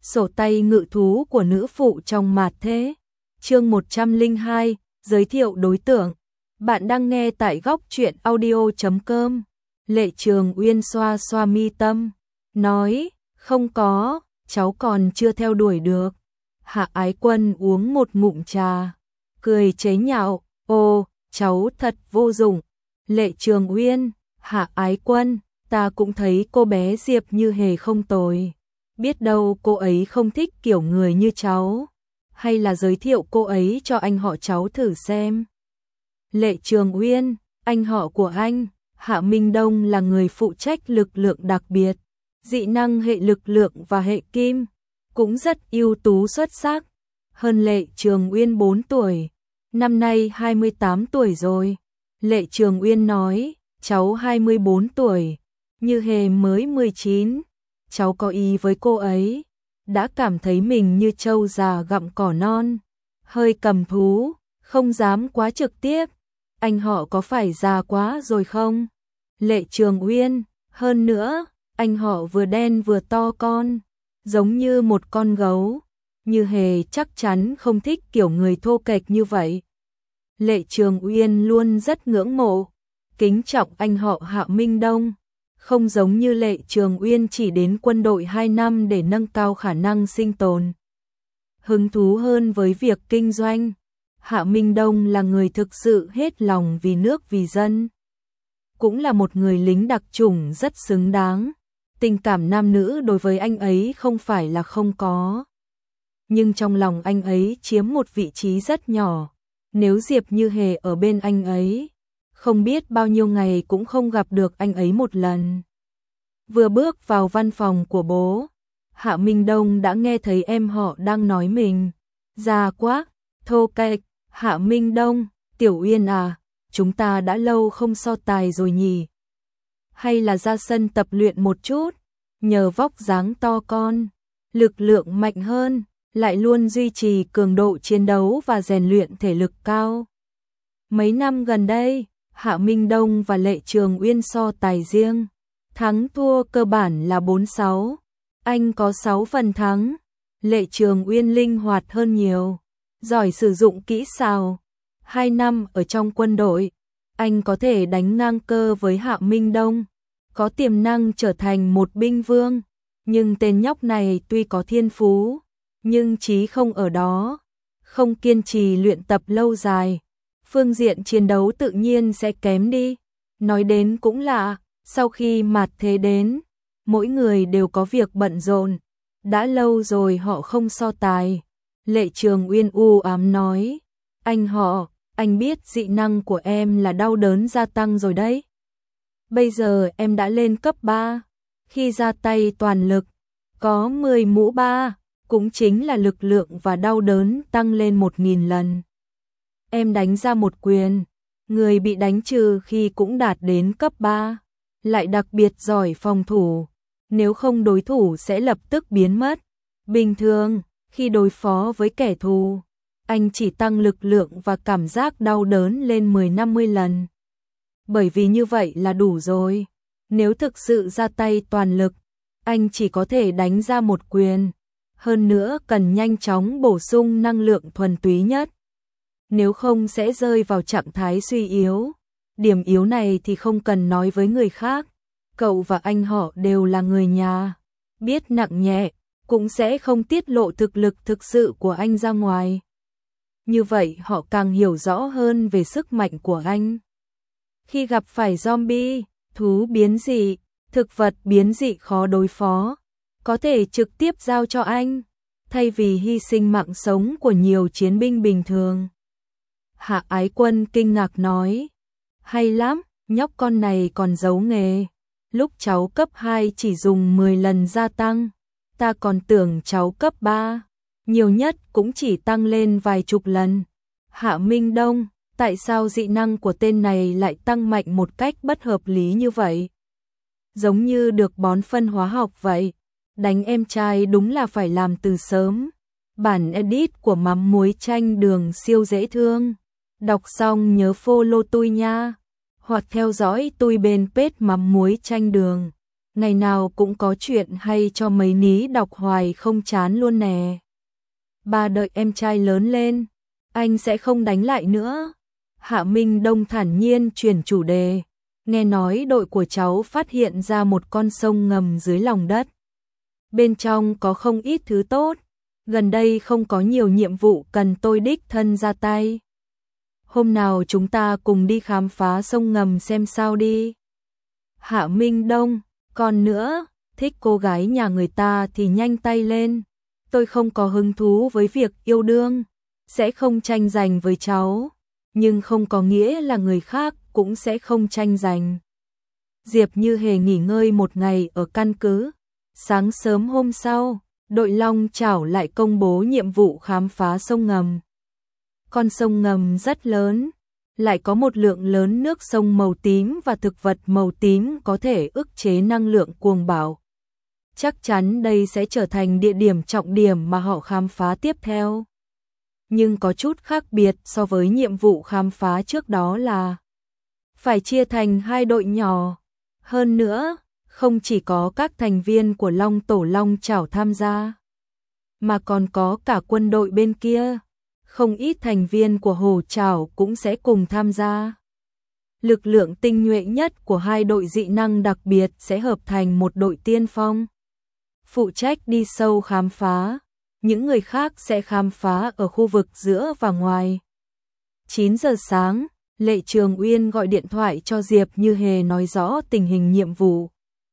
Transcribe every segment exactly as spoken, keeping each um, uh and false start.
Sổ tay ngự thú của nữ phụ trong mạt thế. Chương một trăm lẻ hai, giới thiệu đối tượng. Bạn đang nghe tại góc truyện audio chấm com. Lệ Trường Uyên xoa xoa mi tâm, nói, không có, cháu còn chưa theo đuổi được. Hạ Ái Quân uống một ngụm trà, cười chế nhạo, ô, cháu thật vô dụng. Lệ Trường Uyên, Hạ Ái Quân, ta cũng thấy cô bé Diệp Như Hề không tồi. Biết đâu cô ấy không thích kiểu người như cháu, hay là giới thiệu cô ấy cho anh họ cháu thử xem. Lệ Trường Uyên, anh họ của anh, Hạ Minh Đông là người phụ trách lực lượng đặc biệt, dị năng hệ lực lượng và hệ kim, cũng rất ưu tú xuất sắc, hơn Lệ Trường Uyên bốn tuổi, năm nay hai mươi tám tuổi rồi. Lệ Trường Uyên nói, cháu hai mươi bốn tuổi, Như Hề mới mười chín, cháu có ý với cô ấy, đã cảm thấy mình như trâu già gặm cỏ non, hơi cầm thú, không dám quá trực tiếp. Anh họ có phải già quá rồi không? Lệ Trường Uyên, hơn nữa, anh họ vừa đen vừa to con, giống như một con gấu. Như Hề chắc chắn không thích kiểu người thô kệch như vậy. Lệ Trường Uyên luôn rất ngưỡng mộ, kính trọng anh họ Hạ Minh Đông, không giống như Lệ Trường Uyên chỉ đến quân đội hai năm để nâng cao khả năng sinh tồn. Hứng thú hơn với việc kinh doanh, Hạ Minh Đông là người thực sự hết lòng vì nước vì dân. Cũng là một người lính đặc chủng rất xứng đáng, tình cảm nam nữ đối với anh ấy không phải là không có. Nhưng trong lòng anh ấy chiếm một vị trí rất nhỏ, nếu Diệp Như Hề ở bên anh ấy, không biết bao nhiêu ngày cũng không gặp được anh ấy một lần. Vừa bước vào văn phòng của bố, Hạ Minh Đông đã nghe thấy em họ đang nói mình già quá, thô kệch. Hạ Minh Đông, Tiểu Uyên à, chúng ta đã lâu không so tài rồi nhỉ? Hay là ra sân tập luyện một chút, nhờ vóc dáng to con, lực lượng mạnh hơn, lại luôn duy trì cường độ chiến đấu và rèn luyện thể lực cao. Mấy năm gần đây, Hạ Minh Đông và Lệ Trường Uyên so tài riêng, thắng thua cơ bản là bốn sáu, anh có sáu phần thắng, Lệ Trường Uyên linh hoạt hơn nhiều, giỏi sử dụng kỹ xảo. Hai năm ở trong quân đội, anh có thể đánh ngang cơ với Hạ Minh Đông, có tiềm năng trở thành một binh vương. Nhưng tên nhóc này tuy có thiên phú, nhưng trí không ở đó, không kiên trì luyện tập lâu dài, phương diện chiến đấu tự nhiên sẽ kém đi. Nói đến cũng lạ, sau khi mạt thế đến, mỗi người đều có việc bận rộn, đã lâu rồi họ không so tài. Lệ Trường Uyên u ám nói, anh họ, anh biết dị năng của em là đau đớn gia tăng rồi đấy. Bây giờ em đã lên cấp ba, khi ra tay toàn lực, có mười mũ ba, cũng chính là lực lượng và đau đớn tăng lên một nghìn lần. Em đánh ra một quyền, người bị đánh trừ khi cũng đạt đến cấp ba, lại đặc biệt giỏi phòng thủ, nếu không đối thủ sẽ lập tức biến mất. Bình thường, khi đối phó với kẻ thù, anh chỉ tăng lực lượng và cảm giác đau đớn lên mười năm mươi lần. Bởi vì như vậy là đủ rồi. Nếu thực sự ra tay toàn lực, anh chỉ có thể đánh ra một quyền. Hơn nữa cần nhanh chóng bổ sung năng lượng thuần túy nhất. Nếu không sẽ rơi vào trạng thái suy yếu. Điểm yếu này thì không cần nói với người khác. Cậu và anh họ đều là người nhà, biết nặng nhẹ, cũng sẽ không tiết lộ thực lực thực sự của anh ra ngoài. Như vậy họ càng hiểu rõ hơn về sức mạnh của anh. Khi gặp phải zombie, thú biến dị, thực vật biến dị khó đối phó, có thể trực tiếp giao cho anh, thay vì hy sinh mạng sống của nhiều chiến binh bình thường. Hạ Ái Quân kinh ngạc nói, hay lắm, nhóc con này còn giấu nghề. Lúc cháu cấp hai chỉ dùng mười lần gia tăng, ta còn tưởng cháu cấp ba, nhiều nhất cũng chỉ tăng lên vài chục lần. Hạ Minh Đông, tại sao dị năng của tên này lại tăng mạnh một cách bất hợp lý như vậy? Giống như được bón phân hóa học vậy. Đánh em trai đúng là phải làm từ sớm. Bản edit của mắm muối chanh đường siêu dễ thương. Đọc xong nhớ follow tôi nha, hoặc theo dõi tôi bên page mắm muối chanh đường. ngày nào cũng có chuyện hay cho mấy ní đọc hoài không chán luôn nè. Ba đợi em trai lớn lên, anh sẽ không đánh lại nữa. Hạ Minh Đông thản nhiên chuyển chủ đề, nghe nói đội của cháu phát hiện ra một con sông ngầm dưới lòng đất. Bên trong có không ít thứ tốt, gần đây không có nhiều nhiệm vụ cần tôi đích thân ra tay. Hôm nào chúng ta cùng đi khám phá sông ngầm xem sao đi. Hạ Minh Đông, còn nữa, thích cô gái nhà người ta thì nhanh tay lên. Tôi không có hứng thú với việc yêu đương, sẽ không tranh giành với cháu, nhưng không có nghĩa là người khác cũng sẽ không tranh giành. Diệp Như Hề nghỉ ngơi một ngày ở căn cứ. Sáng sớm hôm sau, đội Long Chảo lại công bố nhiệm vụ khám phá sông ngầm. Con sông ngầm rất lớn, lại có một lượng lớn nước sông màu tím và thực vật màu tím có thể ức chế năng lượng cuồng bạo. Chắc chắn đây sẽ trở thành địa điểm trọng điểm mà họ khám phá tiếp theo. Nhưng có chút khác biệt so với nhiệm vụ khám phá trước đó là phải chia thành hai đội nhỏ. Hơn nữa, không chỉ có các thành viên của Long Tổ Long Chảo tham gia, mà còn có cả quân đội bên kia. Không ít thành viên của Hổ Chảo cũng sẽ cùng tham gia. Lực lượng tinh nhuệ nhất của hai đội dị năng đặc biệt sẽ hợp thành một đội tiên phong, phụ trách đi sâu khám phá. Những người khác sẽ khám phá ở khu vực giữa và ngoài. chín giờ sáng, Lệ Trường Uyên gọi điện thoại cho Diệp Như Hề nói rõ tình hình nhiệm vụ,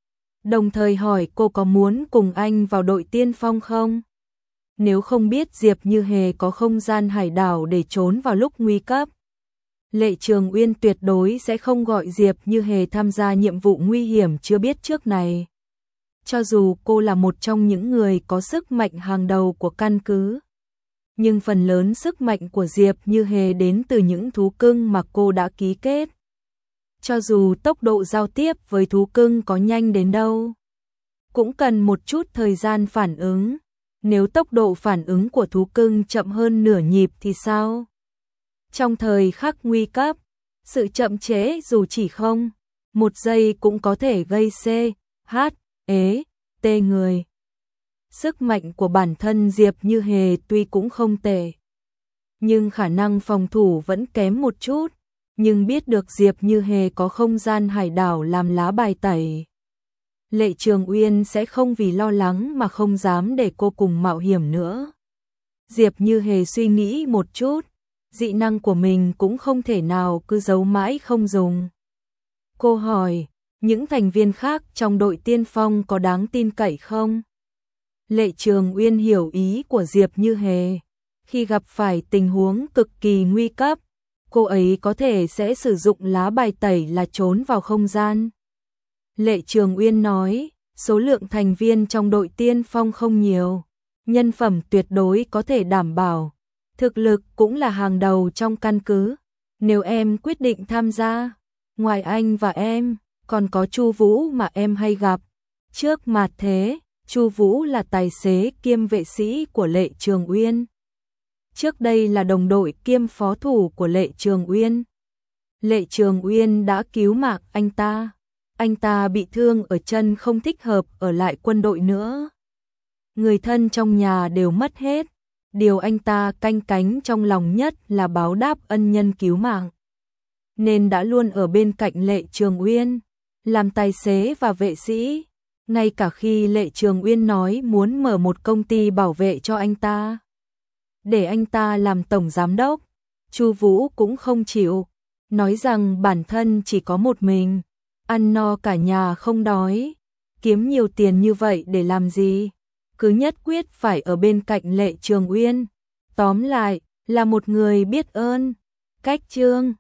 đồng thời hỏi cô có muốn cùng anh vào đội tiên phong không? Nếu không biết Diệp Như Hề có không gian hải đảo để trốn vào lúc nguy cấp, Lệ Trường Uyên tuyệt đối sẽ không gọi Diệp Như Hề tham gia nhiệm vụ nguy hiểm chưa biết trước này. Cho dù cô là một trong những người có sức mạnh hàng đầu của căn cứ, nhưng phần lớn sức mạnh của Diệp Như Hề đến từ những thú cưng mà cô đã ký kết. Cho dù tốc độ giao tiếp với thú cưng có nhanh đến đâu, cũng cần một chút thời gian phản ứng. Nếu tốc độ phản ứng của thú cưng chậm hơn nửa nhịp thì sao? Trong thời khắc nguy cấp, sự chậm trễ dù chỉ không một giây cũng có thể gây C, H, ế, tê người. Sức mạnh của bản thân Diệp Như Hề tuy cũng không tệ, nhưng khả năng phòng thủ vẫn kém một chút. Nhưng biết được Diệp Như Hề có không gian hải đảo làm lá bài tẩy, Lệ Trường Uyên sẽ không vì lo lắng mà không dám để cô cùng mạo hiểm nữa. Diệp Như Hề suy nghĩ một chút, dị năng của mình cũng không thể nào cứ giấu mãi không dùng. Cô hỏi, những thành viên khác trong đội tiên phong có đáng tin cậy không? Lệ Trường Uyên hiểu ý của Diệp Như Hề. Khi gặp phải tình huống cực kỳ nguy cấp, cô ấy có thể sẽ sử dụng lá bài tẩy là trốn vào không gian. Lệ Trường Uyên nói, số lượng thành viên trong đội tiên phong không nhiều, nhân phẩm tuyệt đối có thể đảm bảo, thực lực cũng là hàng đầu trong căn cứ. Nếu em quyết định tham gia, ngoài anh và em, còn có Chu Vũ mà em hay gặp. Trước mặt thế, Chu Vũ là tài xế kiêm vệ sĩ của Lệ Trường Uyên. Trước đây là đồng đội kiêm phó thủ của Lệ Trường Uyên. Lệ Trường Uyên đã cứu mạng anh ta. Anh ta bị thương ở chân không thích hợp ở lại quân đội nữa. Người thân trong nhà đều mất hết. Điều anh ta canh cánh trong lòng nhất là báo đáp ân nhân cứu mạng, nên đã luôn ở bên cạnh Lệ Trường Uyên, làm tài xế và vệ sĩ. Ngay cả khi Lệ Trường Uyên nói muốn mở một công ty bảo vệ cho anh ta, để anh ta làm tổng giám đốc, Chu Vũ cũng không chịu, nói rằng bản thân chỉ có một mình, ăn no cả nhà không đói, kiếm nhiều tiền như vậy để làm gì, cứ nhất quyết phải ở bên cạnh Lệ Trường Uyên. Tóm lại, là một người biết ơn. Cách chương